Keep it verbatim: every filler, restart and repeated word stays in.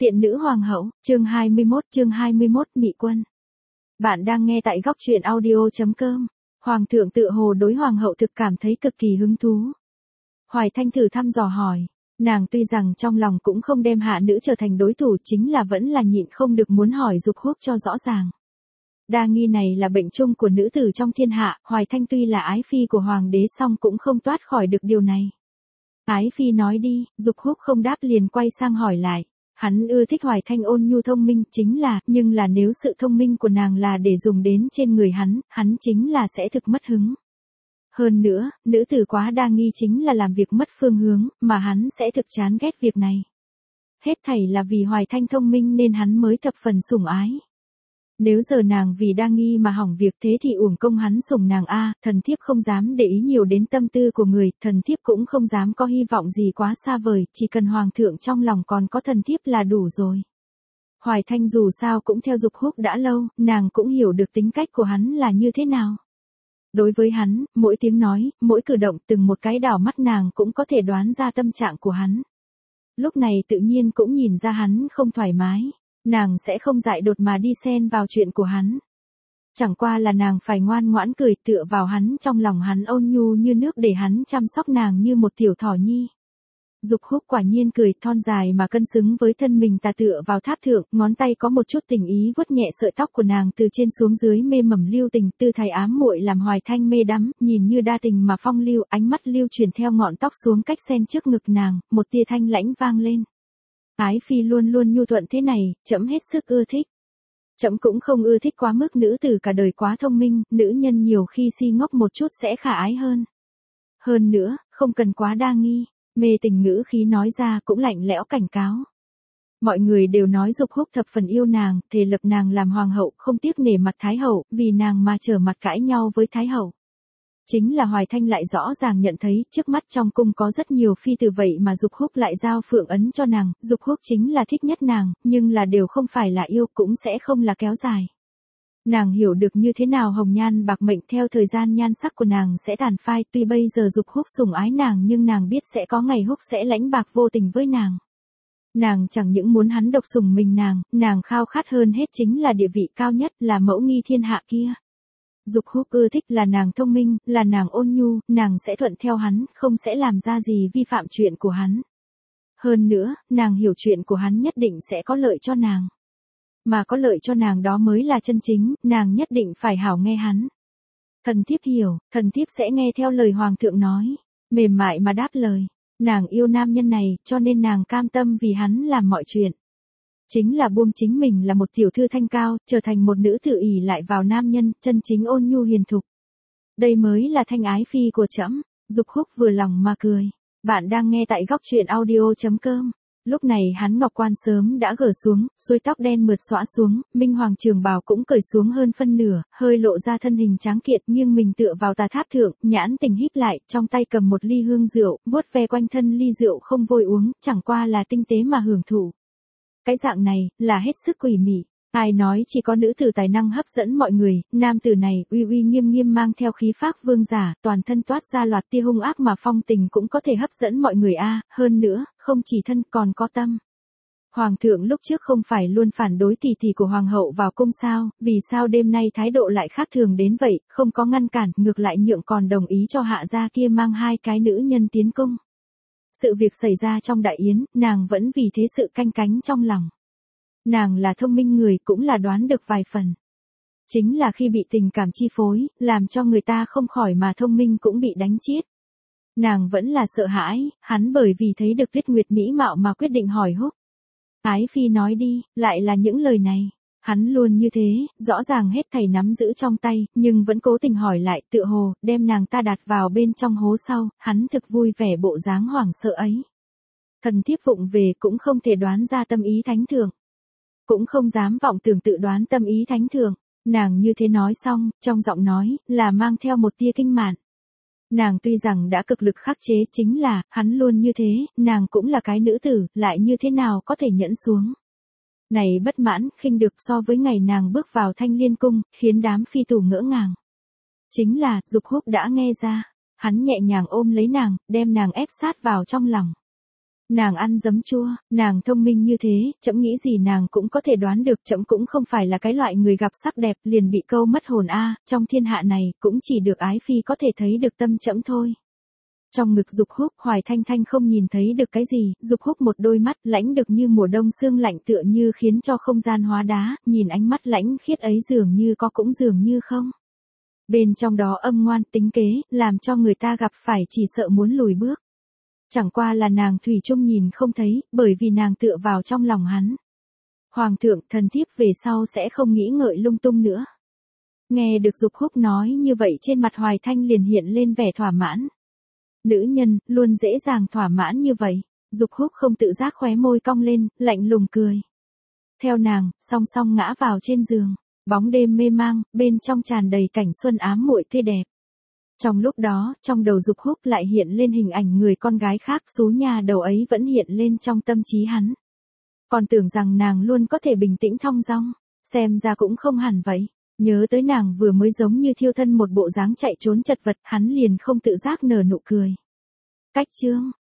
Tiện nữ hoàng hậu, chương hai mươi mốt, chương hai mươi mốt, Mị Quân. Bạn đang nghe tại góc truyện audio chấm com. Hoàng thượng tựa hồ đối hoàng hậu thực cảm thấy cực kỳ hứng thú. Hoài Thanh thử thăm dò hỏi, nàng tuy rằng trong lòng cũng không đem hạ nữ trở thành đối thủ, chính là vẫn là nhịn không được muốn hỏi Dục Húc cho rõ ràng. Đa nghi này là bệnh chung của nữ tử trong thiên hạ, Hoài Thanh tuy là ái phi của hoàng đế song cũng không thoát khỏi được điều này. Ái phi nói đi, Dục Húc không đáp liền quay sang hỏi lại. Hắn ưa thích Hoài Thanh ôn nhu thông minh, chính là, nhưng là nếu sự thông minh của nàng là để dùng đến trên người hắn, hắn chính là sẽ thực mất hứng. Hơn nữa, nữ tử quá đa nghi chính là làm việc mất phương hướng, mà hắn sẽ thực chán ghét việc này. Hết thảy là vì Hoài Thanh thông minh nên hắn mới thập phần sủng ái. Nếu giờ nàng vì đa nghi mà hỏng việc thế thì uổng công hắn sủng nàng a, thần thiếp không dám để ý nhiều đến tâm tư của người, thần thiếp cũng không dám có hy vọng gì quá xa vời, chỉ cần hoàng thượng trong lòng còn có thần thiếp là đủ rồi. Hoài Thanh dù sao cũng theo Dục Húc đã lâu, nàng cũng hiểu được tính cách của hắn là như thế nào. Đối với hắn, mỗi tiếng nói, mỗi cử động từng một cái đảo mắt nàng cũng có thể đoán ra tâm trạng của hắn. Lúc này tự nhiên cũng nhìn ra hắn không thoải mái. Nàng sẽ không dại đột mà đi xen vào chuyện của hắn. Chẳng qua là nàng phải ngoan ngoãn cười tựa vào hắn, trong lòng hắn ôn nhu như nước để hắn chăm sóc nàng như một tiểu thỏ nhi. Dục Húc quả nhiên cười thon dài mà cân xứng với thân mình tà tựa vào tháp thượng, ngón tay có một chút tình ý vuốt nhẹ sợi tóc của nàng từ trên xuống dưới, mê mẩm lưu tình, tư thái ám muội làm Hoài Thanh mê đắm, nhìn như đa tình mà phong lưu, ánh mắt lưu chuyển theo ngọn tóc xuống cách sen trước ngực nàng, một tia thanh lãnh vang lên. Ái phi luôn luôn nhu thuận thế này, trẫm hết sức ưa thích. Trẫm cũng không ưa thích quá mức nữ tử cả đời quá thông minh, nữ nhân nhiều khi si ngốc một chút sẽ khả ái hơn. Hơn nữa, không cần quá đa nghi, mê tình ngữ khí nói ra cũng lạnh lẽo cảnh cáo. Mọi người đều nói Dục Húc thập phần yêu nàng, thề lập nàng làm hoàng hậu, không tiếc nể mặt thái hậu, vì nàng mà trở mặt cãi nhau với thái hậu. Chính là Hoài Thanh lại rõ ràng nhận thấy, trước mắt trong cung có rất nhiều phi tử vậy mà Dục Húc lại giao phượng ấn cho nàng, Dục Húc chính là thích nhất nàng, nhưng là đều không phải là yêu, cũng sẽ không là kéo dài. Nàng hiểu được như thế nào hồng nhan bạc mệnh, theo thời gian nhan sắc của nàng sẽ tàn phai, tuy bây giờ Dục Húc sủng ái nàng nhưng nàng biết sẽ có ngày Húc sẽ lãnh bạc vô tình với nàng. Nàng chẳng những muốn hắn độc sủng mình nàng, nàng khao khát hơn hết chính là địa vị cao nhất, là mẫu nghi thiên hạ kia. Dục Húc ưa thích là nàng thông minh, là nàng ôn nhu, nàng sẽ thuận theo hắn, không sẽ làm ra gì vi phạm chuyện của hắn. Hơn nữa, nàng hiểu chuyện của hắn nhất định sẽ có lợi cho nàng. Mà có lợi cho nàng đó mới là chân chính, nàng nhất định phải hảo nghe hắn. Thần thiếp hiểu, thần thiếp sẽ nghe theo lời hoàng thượng nói, mềm mại mà đáp lời. Nàng yêu nam nhân này, cho nên nàng cam tâm vì hắn làm mọi chuyện. Chính là buông chính mình là một tiểu thư thanh cao, trở thành một nữ tử ỷ lại vào nam nhân, chân chính ôn nhu hiền thục. Đây mới là thanh ái phi của trẫm. Dục Húc vừa lòng mà cười. Bạn đang nghe tại góc truyện audio chấm com. Lúc này hắn ngọc quan sớm đã gỡ xuống, xuôi tóc đen mượt xõa xuống, minh hoàng trường bào cũng cởi xuống hơn phân nửa, hơi lộ ra thân hình tráng kiện, nghiêng mình tựa vào tà tháp thượng, nhãn tình híp lại, trong tay cầm một ly hương rượu, vuốt ve quanh thân ly rượu không vội uống, chẳng qua là tinh tế mà hưởng thụ. Cái dạng này, là hết sức quỷ mị. Ai nói chỉ có nữ tử tài năng hấp dẫn mọi người, nam tử này, uy uy nghiêm nghiêm mang theo khí phác vương giả, toàn thân toát ra loạt tia hung ác mà phong tình cũng có thể hấp dẫn mọi người a, hơn nữa, không chỉ thân còn có tâm. Hoàng thượng lúc trước không phải luôn phản đối tỷ tỷ của hoàng hậu vào cung sao, vì sao đêm nay thái độ lại khác thường đến vậy, không có ngăn cản, ngược lại nhượng còn đồng ý cho hạ gia kia mang hai cái nữ nhân tiến cung. Sự việc xảy ra trong đại yến, nàng vẫn vì thế sự canh cánh trong lòng. Nàng là thông minh người cũng là đoán được vài phần. Chính là khi bị tình cảm chi phối, làm cho người ta không khỏi mà thông minh cũng bị đánh chết. Nàng vẫn là sợ hãi, hắn bởi vì thấy được Tuyết Nguyệt mỹ mạo mà quyết định hỏi Húc. Ái phi nói đi, lại là những lời này. Hắn luôn như thế, rõ ràng hết thảy nắm giữ trong tay, nhưng vẫn cố tình hỏi lại, tựa hồ, đem nàng ta đặt vào bên trong hố sau, hắn thực vui vẻ bộ dáng hoảng sợ ấy. Thần thiếp vụng về cũng không thể đoán ra tâm ý thánh thượng. Cũng không dám vọng tưởng tự đoán tâm ý thánh thượng. Nàng như thế nói xong, trong giọng nói, là mang theo một tia kinh mạn. Nàng tuy rằng đã cực lực khắc chế, chính là, hắn luôn như thế, nàng cũng là cái nữ tử, lại như thế nào có thể nhẫn xuống. Này bất mãn, khinh được so với ngày nàng bước vào Thanh Liên cung, khiến đám phi tù ngỡ ngàng. Chính là, Dục Húc đã nghe ra, hắn nhẹ nhàng ôm lấy nàng, đem nàng ép sát vào trong lòng. Nàng ăn giấm chua, nàng thông minh như thế, trẫm nghĩ gì nàng cũng có thể đoán được, trẫm cũng không phải là cái loại người gặp sắc đẹp liền bị câu mất hồn a, trong thiên hạ này cũng chỉ được ái phi có thể thấy được tâm trẫm thôi. Trong ngực Dục Húc, Hoài Thanh Thanh không nhìn thấy được cái gì, Dục Húc một đôi mắt lãnh được như mùa đông sương lạnh tựa như khiến cho không gian hóa đá, nhìn ánh mắt lãnh khiết ấy dường như có cũng dường như không. Bên trong đó âm ngoan tính kế, làm cho người ta gặp phải chỉ sợ muốn lùi bước. Chẳng qua là nàng thủy chung nhìn không thấy, bởi vì nàng tựa vào trong lòng hắn. Hoàng thượng, thần thiếp về sau sẽ không nghĩ ngợi lung tung nữa. Nghe được Dục Húc nói như vậy trên mặt Hoài Thanh liền hiện lên vẻ thỏa mãn. Nữ nhân, luôn dễ dàng thỏa mãn như vậy. Dục Húc không tự giác khóe môi cong lên, lạnh lùng cười. Theo nàng, song song ngã vào trên giường. Bóng đêm mê mang, bên trong tràn đầy cảnh xuân ám muội tươi đẹp. Trong lúc đó, trong đầu Dục Húc lại hiện lên hình ảnh người con gái khác, xú nhà đầu ấy vẫn hiện lên trong tâm trí hắn. Còn tưởng rằng nàng luôn có thể bình tĩnh thong dong, xem ra cũng không hẳn vậy. Nhớ tới nàng vừa mới giống như thiêu thân một bộ dáng chạy trốn chật vật, hắn liền không tự giác nở nụ cười. Cách chương